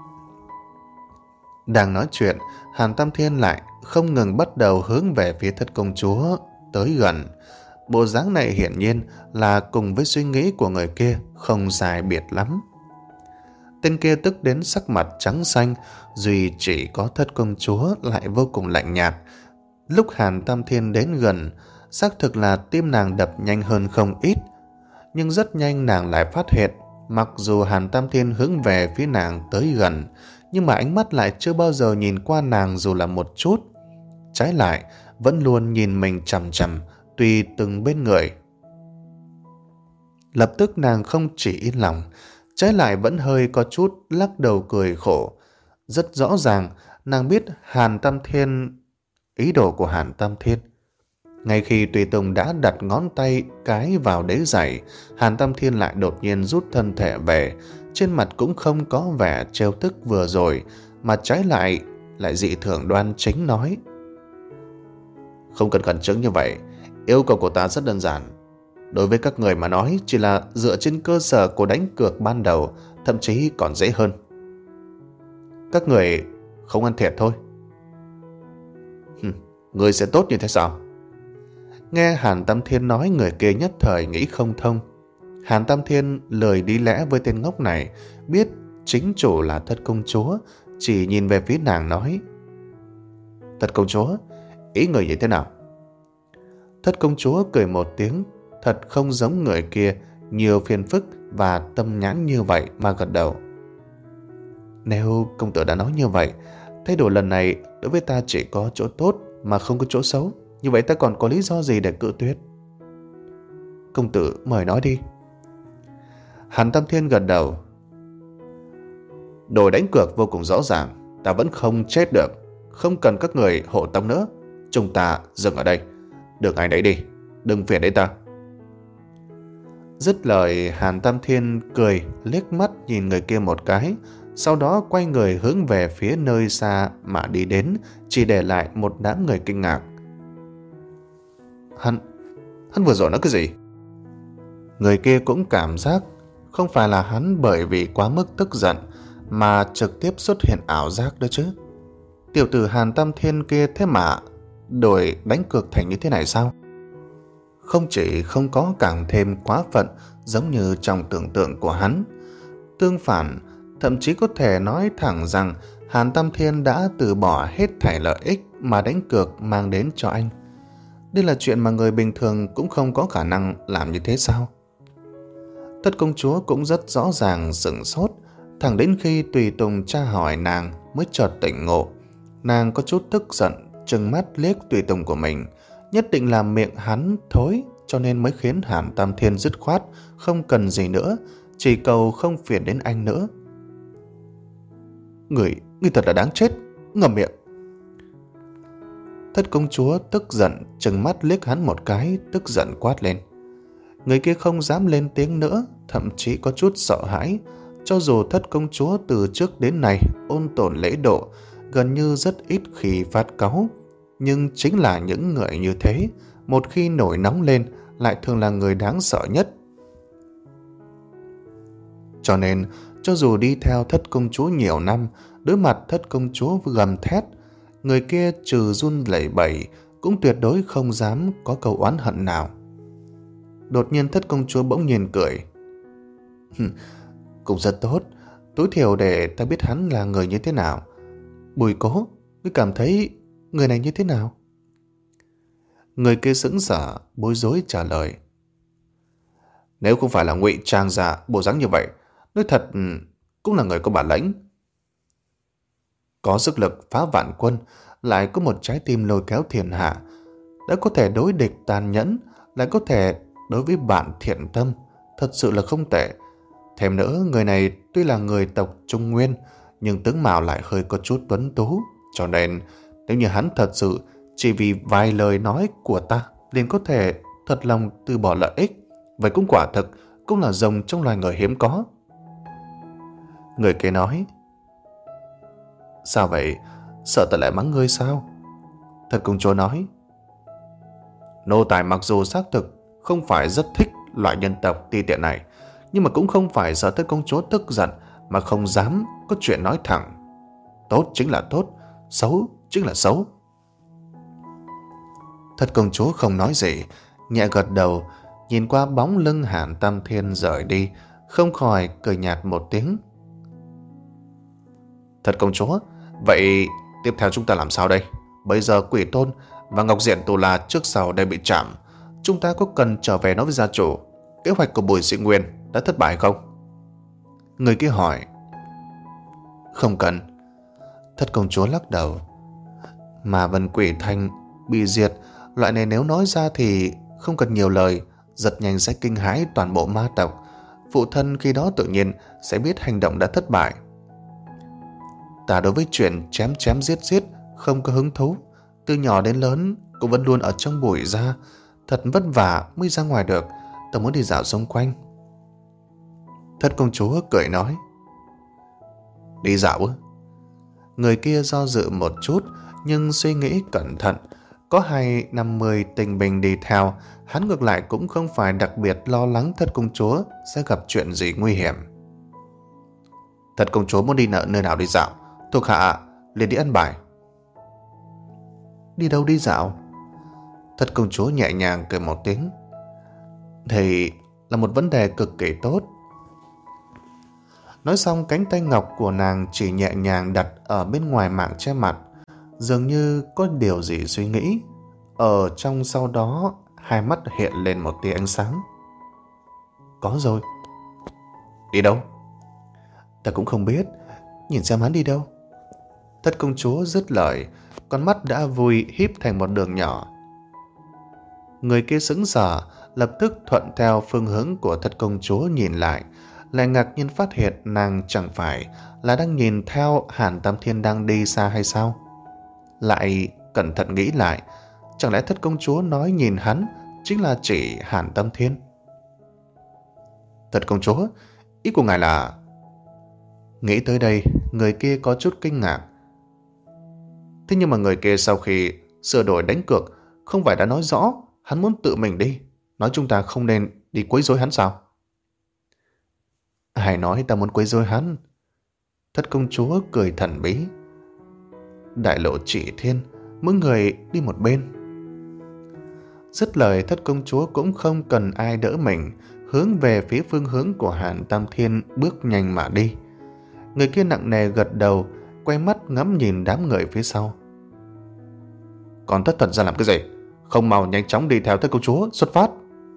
Đang nói chuyện, Hàn Tam Thiên lại không ngừng bắt đầu hướng về phía thất công chúa tới gần. Bộ dáng này hiển nhiên là cùng với suy nghĩ của người kia không sai biệt lắm. Tên kia tức đến sắc mặt trắng xanh, duy chỉ có thất công chúa lại vô cùng lạnh nhạt. Lúc Hàn Tam Thiên đến gần, xác thực là tim nàng đập nhanh hơn không ít. Nhưng rất nhanh nàng lại phát hiện, mặc dù Hàn Tam Thiên hướng về phía nàng tới gần, nhưng mà ánh mắt lại chưa bao giờ nhìn qua nàng dù là một chút. Trái lại, vẫn luôn nhìn mình chằm chằm, tùy từng bên người. Lập tức nàng không chỉ yên lòng, trái lại vẫn hơi có chút lắc đầu cười khổ. Rất rõ ràng, nàng biết Hàn Tam Thiên, ý đồ của Hàn Tam Thiên. Ngay khi tùy tùng đã đặt ngón tay cái vào đế giày, Hàn Tam Thiên lại đột nhiên rút thân thể về, trên mặt cũng không có vẻ trêu tức vừa rồi, mà trái lại lại dị thường đoan chính nói. Không cần khẩn trương như vậy, yêu cầu của ta rất đơn giản. Đối với các người mà nói, chỉ là dựa trên cơ sở của đánh cược ban đầu, thậm chí còn dễ hơn. Các người không ăn thiệt thôi. Hừm, người sẽ tốt như thế sao? Nghe Hàn Tam Thiên nói, người kia nhất thời nghĩ không thông. Hàn Tam Thiên lười đi lẽ với tên ngốc này, biết chính chủ là thất công chúa, chỉ nhìn về phía nàng nói. Thất công chúa, ý người như thế nào? Thất công chúa cười một tiếng, thật không giống người kia nhiều phiền phức và tâm nhãn như vậy mà gật đầu. Nếu công tử đã nói như vậy, thay đổi lần này đối với ta chỉ có chỗ tốt mà không có chỗ xấu, như vậy ta còn có lý do gì để cự tuyệt? Công tử mời nói đi. Hàn Tam Thiên gật đầu. Đổi đánh cược vô cùng rõ ràng, ta vẫn không chết được, không cần các người hộ tống nữa. Chúng ta dừng ở đây, được ai đấy đi, đừng phiền đến ta. Dứt lời, Hàn Tam Thiên cười liếc mắt nhìn người kia một cái, sau đó quay người hướng về phía nơi xa mà đi đến, chỉ để lại một đám người kinh ngạc. Hắn, hắn vừa rồi nói cái gì? Người kia cũng cảm giác không phải là hắn bởi vì quá mức tức giận mà trực tiếp xuất hiện ảo giác đó chứ. Tiểu tử Hàn Tam Thiên kia thế mà đổi đánh cược thành như thế này sao? Không chỉ không có càng thêm quá phận giống như trong tưởng tượng của hắn, tương phản, thậm chí có thể nói thẳng rằng Hàn Tam Thiên đã từ bỏ hết thảy lợi ích mà đánh cược mang đến cho anh. Đây là chuyện mà người bình thường cũng không có khả năng làm như thế sao? Thất công chúa cũng rất rõ ràng sửng sốt, thẳng đến khi tùy tùng tra hỏi nàng mới chợt tỉnh ngộ. Nàng có chút tức giận, trừng mắt liếc tùy tùng của mình, nhất định là miệng hắn thối cho nên mới khiến Hàn Tam Thiên dứt khoát không cần gì nữa, chỉ cầu không phiền đến anh nữa. Người, người thật là đáng chết, ngậm miệng. Thất công chúa tức giận trừng mắt liếc hắn một cái, tức giận quát lên. Người kia không dám lên tiếng nữa, thậm chí có chút sợ hãi. Cho dù thất công chúa từ trước đến nay ôn tồn lễ độ, gần như rất ít khi phát cáu, nhưng chính là những người như thế, một khi nổi nóng lên lại thường là người đáng sợ nhất. Cho nên, cho dù đi theo thất công chúa nhiều năm, đối mặt thất công chúa gầm thét, người kia trừ run lẩy bẩy cũng tuyệt đối không dám có câu oán hận nào. Đột nhiên thất công chúa bỗng nhiên cười. Cũng rất tốt, tối thiểu để ta biết hắn là người như thế nào. Bùi Cố, ngươi cảm thấy người này như thế nào? Người kia sững sờ, bối rối trả lời. Nếu không phải là ngụy trang ra bộ dáng như vậy, nói thật cũng là người có bản lĩnh. Có sức lực phá vạn quân, lại có một trái tim lôi kéo thiên hạ, đã có thể đối địch tàn nhẫn, lại có thể đối với bạn thiện tâm, thật sự là không tệ. Thêm nữa, người này tuy là người tộc Trung Nguyên, nhưng tướng mạo lại hơi có chút tuấn tú, Cho nên nếu như hắn thật sự chỉ vì vài lời nói của ta liền có thể thật lòng từ bỏ lợi ích, vậy cũng quả thực cũng là rồng trong loài người hiếm có. Người kia nói: Sao vậy? Sợ ta lại mắng ngươi sao? Thật công chúa nói: Nô tài mặc dù xác thực không phải rất thích loại nhân tộc ti tiện này, nhưng mà cũng không phải sợ thất công chúa tức giận mà không dám có chuyện nói thẳng. Tốt chính là tốt, xấu chính là xấu. Thất công chúa không nói gì, nhẹ gật đầu, nhìn qua bóng lưng Hàn Tam Thiên rời đi, không khỏi cười nhạt một tiếng. Thất công chúa, vậy tiếp theo chúng ta làm sao đây? Bây giờ Quỷ Tôn và Ngọc Diện Tù La trước sau đều bị chạm, chúng ta có cần trở về nói với gia chủ kế hoạch của Bùi Sĩ Nguyên đã thất bại không? Người kia hỏi. Không cần. Thất công chúa lắc đầu. Mà Vân Quỷ Thanh bị diệt, loại này nếu nói ra thì không cần nhiều lời, rất nhanh sẽ kinh hãi toàn bộ ma tộc. Phụ thân khi đó tự nhiên sẽ biết hành động đã thất bại. Ta đối với chuyện chém chém giết giết không có hứng thú, từ nhỏ đến lớn cũng vẫn luôn ở trong bụi ra, thật vất vả mới ra ngoài được. Ta muốn đi dạo xung quanh. Thất công chúa cười nói. Đi dạo ư? Người kia do dự một chút, nhưng suy nghĩ cẩn thận. Có hai năm mươi tình bình đi theo, hắn ngược lại cũng không phải đặc biệt lo lắng thất công chúa sẽ gặp chuyện gì nguy hiểm. Thất công chúa muốn đi nợ nơi nào đi dạo, thuộc hạ liền đi ăn bài. Đi đâu đi dạo? Thất công chúa nhẹ nhàng cười một tiếng. Thì là một vấn đề cực kỳ tốt. Nói xong, cánh tay ngọc của nàng chỉ nhẹ nhàng đặt ở bên ngoài mảng che mặt, dường như có điều gì suy nghĩ. Ở trong sau đó, hai mắt hiện lên một tia ánh sáng. Có rồi. Đi đâu? Ta cũng không biết, nhìn xem hắn đi đâu. Thất công chúa dứt lời, con mắt đã vui híp thành một đường nhỏ. Người kia sững sờ, lập tức thuận theo phương hướng của thất công chúa nhìn lại, lại ngạc nhiên phát hiện nàng chẳng phải là đang nhìn theo Hàn Tam Thiên đang đi xa hay sao. Lại cẩn thận nghĩ lại, chẳng lẽ thất công chúa nói nhìn hắn chính là chỉ Hàn Tam Thiên? Thất công chúa, ý của ngài là... Nghĩ tới đây, người kia có chút kinh ngạc. Thế nhưng mà người kia sau khi sửa đổi đánh cược, không phải đã nói rõ hắn muốn tự mình đi, nói chúng ta không nên đi quấy rối hắn sao? Ai nói ta muốn quấy rối hắn? Thất công chúa cười thần bí. Đại lộ chỉ thiên, mỗi người đi một bên. Dứt lời, thất công chúa cũng không cần ai đỡ mình, hướng về phía phương hướng của Hàn Tam Thiên bước nhanh mà đi. Người kia nặng nề gật đầu, quay mắt ngắm nhìn đám người phía sau. Còn thất thần ra làm cái gì? Không mau nhanh chóng đi theo thất công chúa xuất phát.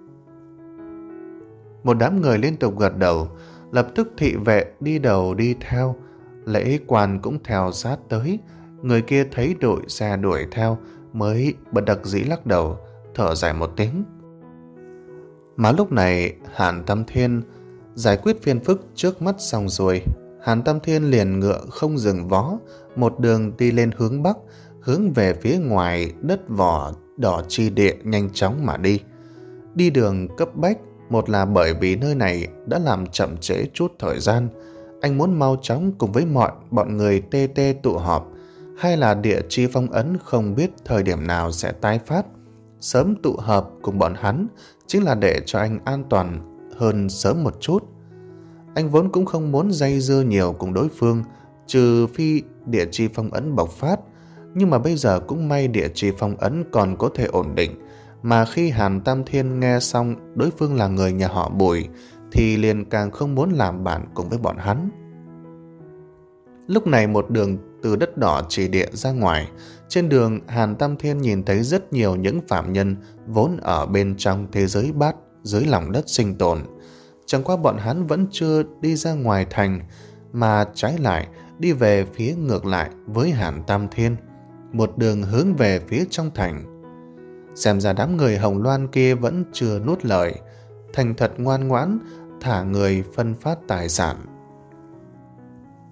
Một đám người liên tục gật đầu, lập tức thị vệ đi đầu đi theo, lễ quan cũng theo sát tới. Người kia thấy đội xe đuổi theo mới bất đắc dĩ lắc đầu, thở dài một tiếng. Mà lúc này Hàn Tam Thiên giải quyết phiền phức trước mắt xong rồi, Hàn Tam Thiên liền ngựa không dừng vó, một đường đi lên hướng bắc, hướng về phía ngoài đất vỏ đỏ chi địa nhanh chóng mà đi. Đi đường cấp bách, một là bởi vì nơi này đã làm chậm trễ chút thời gian, anh muốn mau chóng cùng với mọi bọn người tê tê tụ họp, hay là địa chi phong ấn không biết thời điểm nào sẽ tái phát, sớm tụ hợp cùng bọn hắn chính là để cho anh an toàn hơn sớm một chút. Anh vốn cũng không muốn dây dưa nhiều cùng đối phương, trừ phi địa chi phong ấn bộc phát, nhưng mà bây giờ cũng may địa chi phong ấn còn có thể ổn định, mà khi Hàn Tam Thiên nghe xong đối phương là người nhà họ Bùi thì liền càng không muốn làm bạn cùng với bọn hắn. Lúc này một đường từ đất đỏ chỉ địa ra ngoài, trên đường Hàn Tam Thiên nhìn thấy rất nhiều những phạm nhân vốn ở bên trong thế giới bát dưới lòng đất sinh tồn. Chẳng qua bọn hắn vẫn chưa đi ra ngoài thành, mà trái lại đi về phía ngược lại với Hàn Tam Thiên, một đường hướng về phía trong thành. Xem ra đám người Hồng Loan kia vẫn chưa nuốt lời, thành thật ngoan ngoãn thả người phân phát tài sản.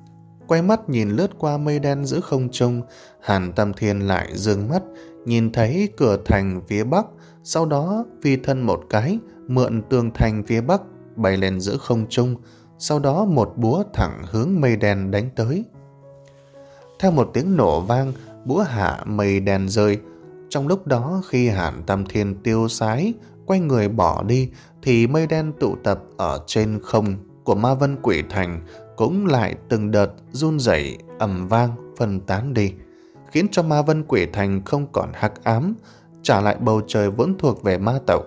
Quay mắt nhìn lướt qua mây đen giữa không trung, Hàn Tam Thiên lại dương mắt, nhìn thấy cửa thành phía bắc, sau đó phi thân một cái, mượn tường thành phía bắc, bay lên giữa không trung, sau đó một búa thẳng hướng mây đen đánh tới. Theo một tiếng nổ vang, búa hạ mây đen rơi. Trong lúc đó, khi Hàn Tam Thiên tiêu sái, quay người bỏ đi, thì mây đen tụ tập ở trên không của Ma Vân Quỷ Thành cũng lại từng đợt run rẩy ầm vang phân tán đi, khiến cho Ma Vân Quỷ Thành không còn hắc ám, trả lại bầu trời vốn thuộc về ma tộc.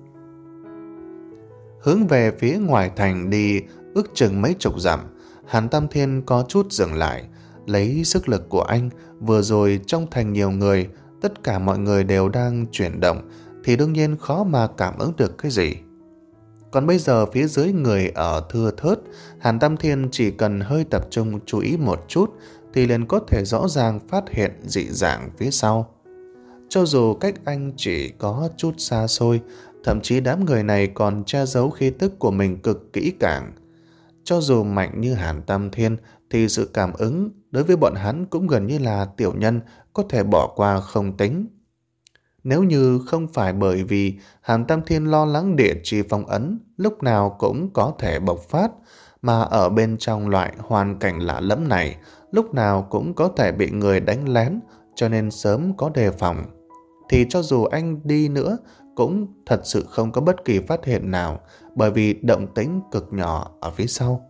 Hướng về phía ngoài thành đi ước chừng mấy chục dặm, Hàn Tam Thiên có chút dừng lại, lấy sức lực của anh. Vừa rồi trong thành nhiều người, tất cả mọi người đều đang chuyển động, thì đương nhiên khó mà cảm ứng được cái gì. Còn bây giờ phía dưới người ở thưa thớt, Hàn Tam Thiên chỉ cần hơi tập trung chú ý một chút thì liền có thể rõ ràng phát hiện dị dạng phía sau. Cho dù cách anh chỉ có chút xa xôi, thậm chí đám người này còn che giấu khí tức của mình cực kỹ càng. Cho dù mạnh như Hàn Tam Thiên thì sự cảm ứng đối với bọn hắn cũng gần như là tiểu nhân, có thể bỏ qua không tính. Nếu như không phải bởi vì Hàn Tam Thiên lo lắng địa chi phong ấn lúc nào cũng có thể bộc phát, mà ở bên trong loại hoàn cảnh lạ lẫm này lúc nào cũng có thể bị người đánh lén, cho nên sớm có đề phòng, thì cho dù anh đi nữa cũng thật sự không có bất kỳ phát hiện nào, bởi vì động tĩnh cực nhỏ ở phía sau.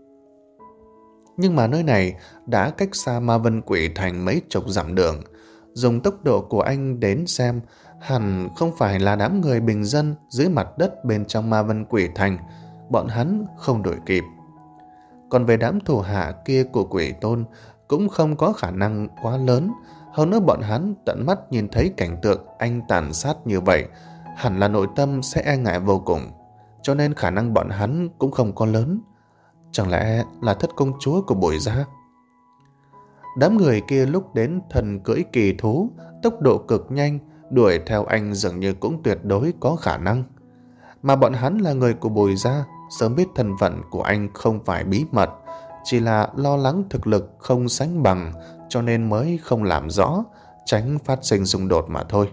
Nhưng mà nơi này đã cách xa Ma Vân Quỷ Thành mấy chục dặm đường. Dùng tốc độ của anh đến xem, hẳn không phải là đám người bình dân dưới mặt đất bên trong Ma Vân Quỷ Thành, bọn hắn không đuổi kịp. Còn về đám thủ hạ kia của Quỷ Tôn cũng không có khả năng quá lớn. Hơn nữa bọn hắn tận mắt nhìn thấy cảnh tượng anh tàn sát như vậy, hẳn là nội tâm sẽ e ngại vô cùng, cho nên khả năng bọn hắn cũng không có lớn. Chẳng lẽ là thất công chúa của Bùi gia? Đám người kia lúc đến thần cưỡi kỳ thú, tốc độ cực nhanh, đuổi theo anh dường như cũng tuyệt đối có khả năng. Mà bọn hắn là người của Bùi gia, sớm biết thân phận của anh không phải bí mật, chỉ là lo lắng thực lực không sánh bằng, cho nên mới không làm rõ, tránh phát sinh xung đột mà thôi.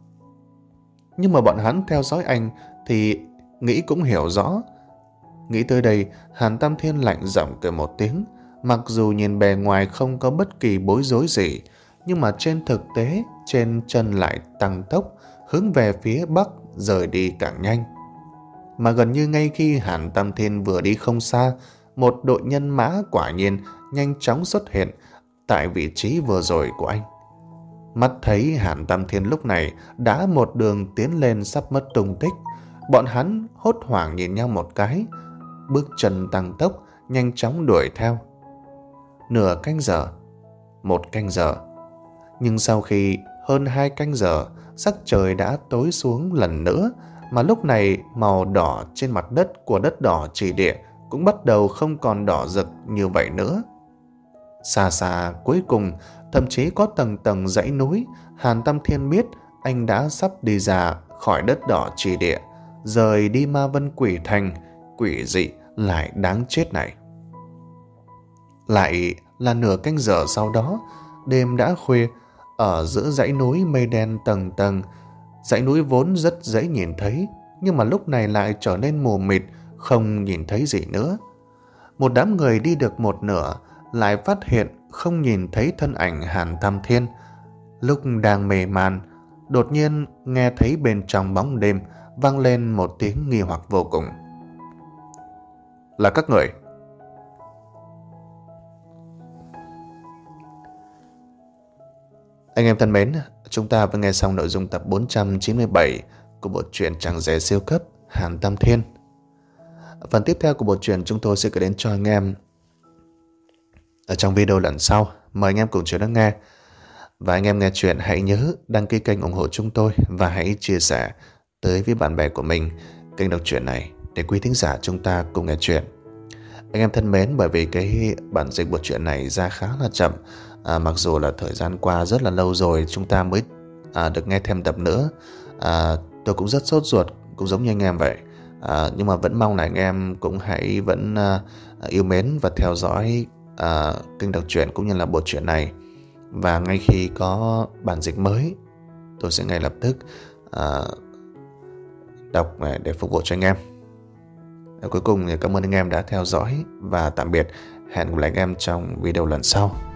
Nhưng mà bọn hắn theo dõi anh thì nghĩ cũng hiểu rõ. Nghĩ tới đây, Hàn Tam Thiên lạnh giọng cười một tiếng. Mặc dù nhìn bề ngoài không có bất kỳ bối rối gì, nhưng mà trên thực tế, trên chân lại tăng tốc, hướng về phía bắc rời đi càng nhanh. Mà gần như ngay khi Hàn Tam Thiên vừa đi không xa, một đội nhân mã quả nhiên nhanh chóng xuất hiện tại vị trí vừa rồi của anh. Mắt thấy Hàn Tam Thiên lúc này đã một đường tiến lên sắp mất tung tích, bọn hắn hốt hoảng nhìn nhau một cái, bước chân tăng tốc, nhanh chóng đuổi theo. Nửa canh giờ, một canh giờ. Nhưng sau khi hơn hai canh giờ, sắc trời đã tối xuống lần nữa, mà lúc này màu đỏ trên mặt đất của đất đỏ chỉ địa cũng bắt đầu không còn đỏ rực như vậy nữa. Xa xa cuối cùng, thậm chí có tầng tầng dãy núi. Hàn Tam Thiên biết anh đã sắp đi ra khỏi đất đỏ chỉ địa, rời đi Ma Vân Quỷ Thành, quỷ dị lại đáng chết này. Lại là nửa canh giờ sau đó, đêm đã khuya, ở giữa dãy núi mây đen tầng tầng. Dãy núi vốn rất dễ nhìn thấy, nhưng mà lúc này lại trở nên mù mịt, không nhìn thấy gì nữa. Một đám người đi được một nửa, lại phát hiện không nhìn thấy thân ảnh Hàn Tam Thiên. Lúc đang mê man, đột nhiên nghe thấy bên trong bóng đêm vang lên một tiếng nghi hoặc vô cùng. Là các người. Anh em thân mến, chúng ta vừa nghe xong nội dung tập bốn trăm chín mươi bảy của bộ truyện Chàng Rể Siêu Cấp Hàn Tam Thiên. Phần tiếp theo của bộ truyện chúng tôi sẽ gửi đến cho anh em ở trong video lần sau. Mời anh em cùng chờ đón nghe. Và anh em nghe chuyện hãy nhớ đăng ký kênh ủng hộ chúng tôi và hãy chia sẻ tới với bạn bè của mình kênh đọc truyện này để quý thính giả chúng ta cùng nghe chuyện. Anh em thân mến, bởi vì cái bản dịch bộ truyện này ra khá là chậm, à, mặc dù là thời gian qua rất là lâu rồi chúng ta mới à, được nghe thêm tập nữa, à, tôi cũng rất sốt ruột, cũng giống như anh em vậy. À, nhưng mà vẫn mong là anh em cũng hãy vẫn à, yêu mến và theo dõi uh, kênh đọc truyện cũng như là bộ truyện này. Và ngay khi có bản dịch mới, tôi sẽ ngay lập tức uh, đọc để phục vụ cho anh em. Cuối cùng thì cảm ơn anh em đã theo dõi và tạm biệt. Hẹn gặp lại anh em trong video lần sau.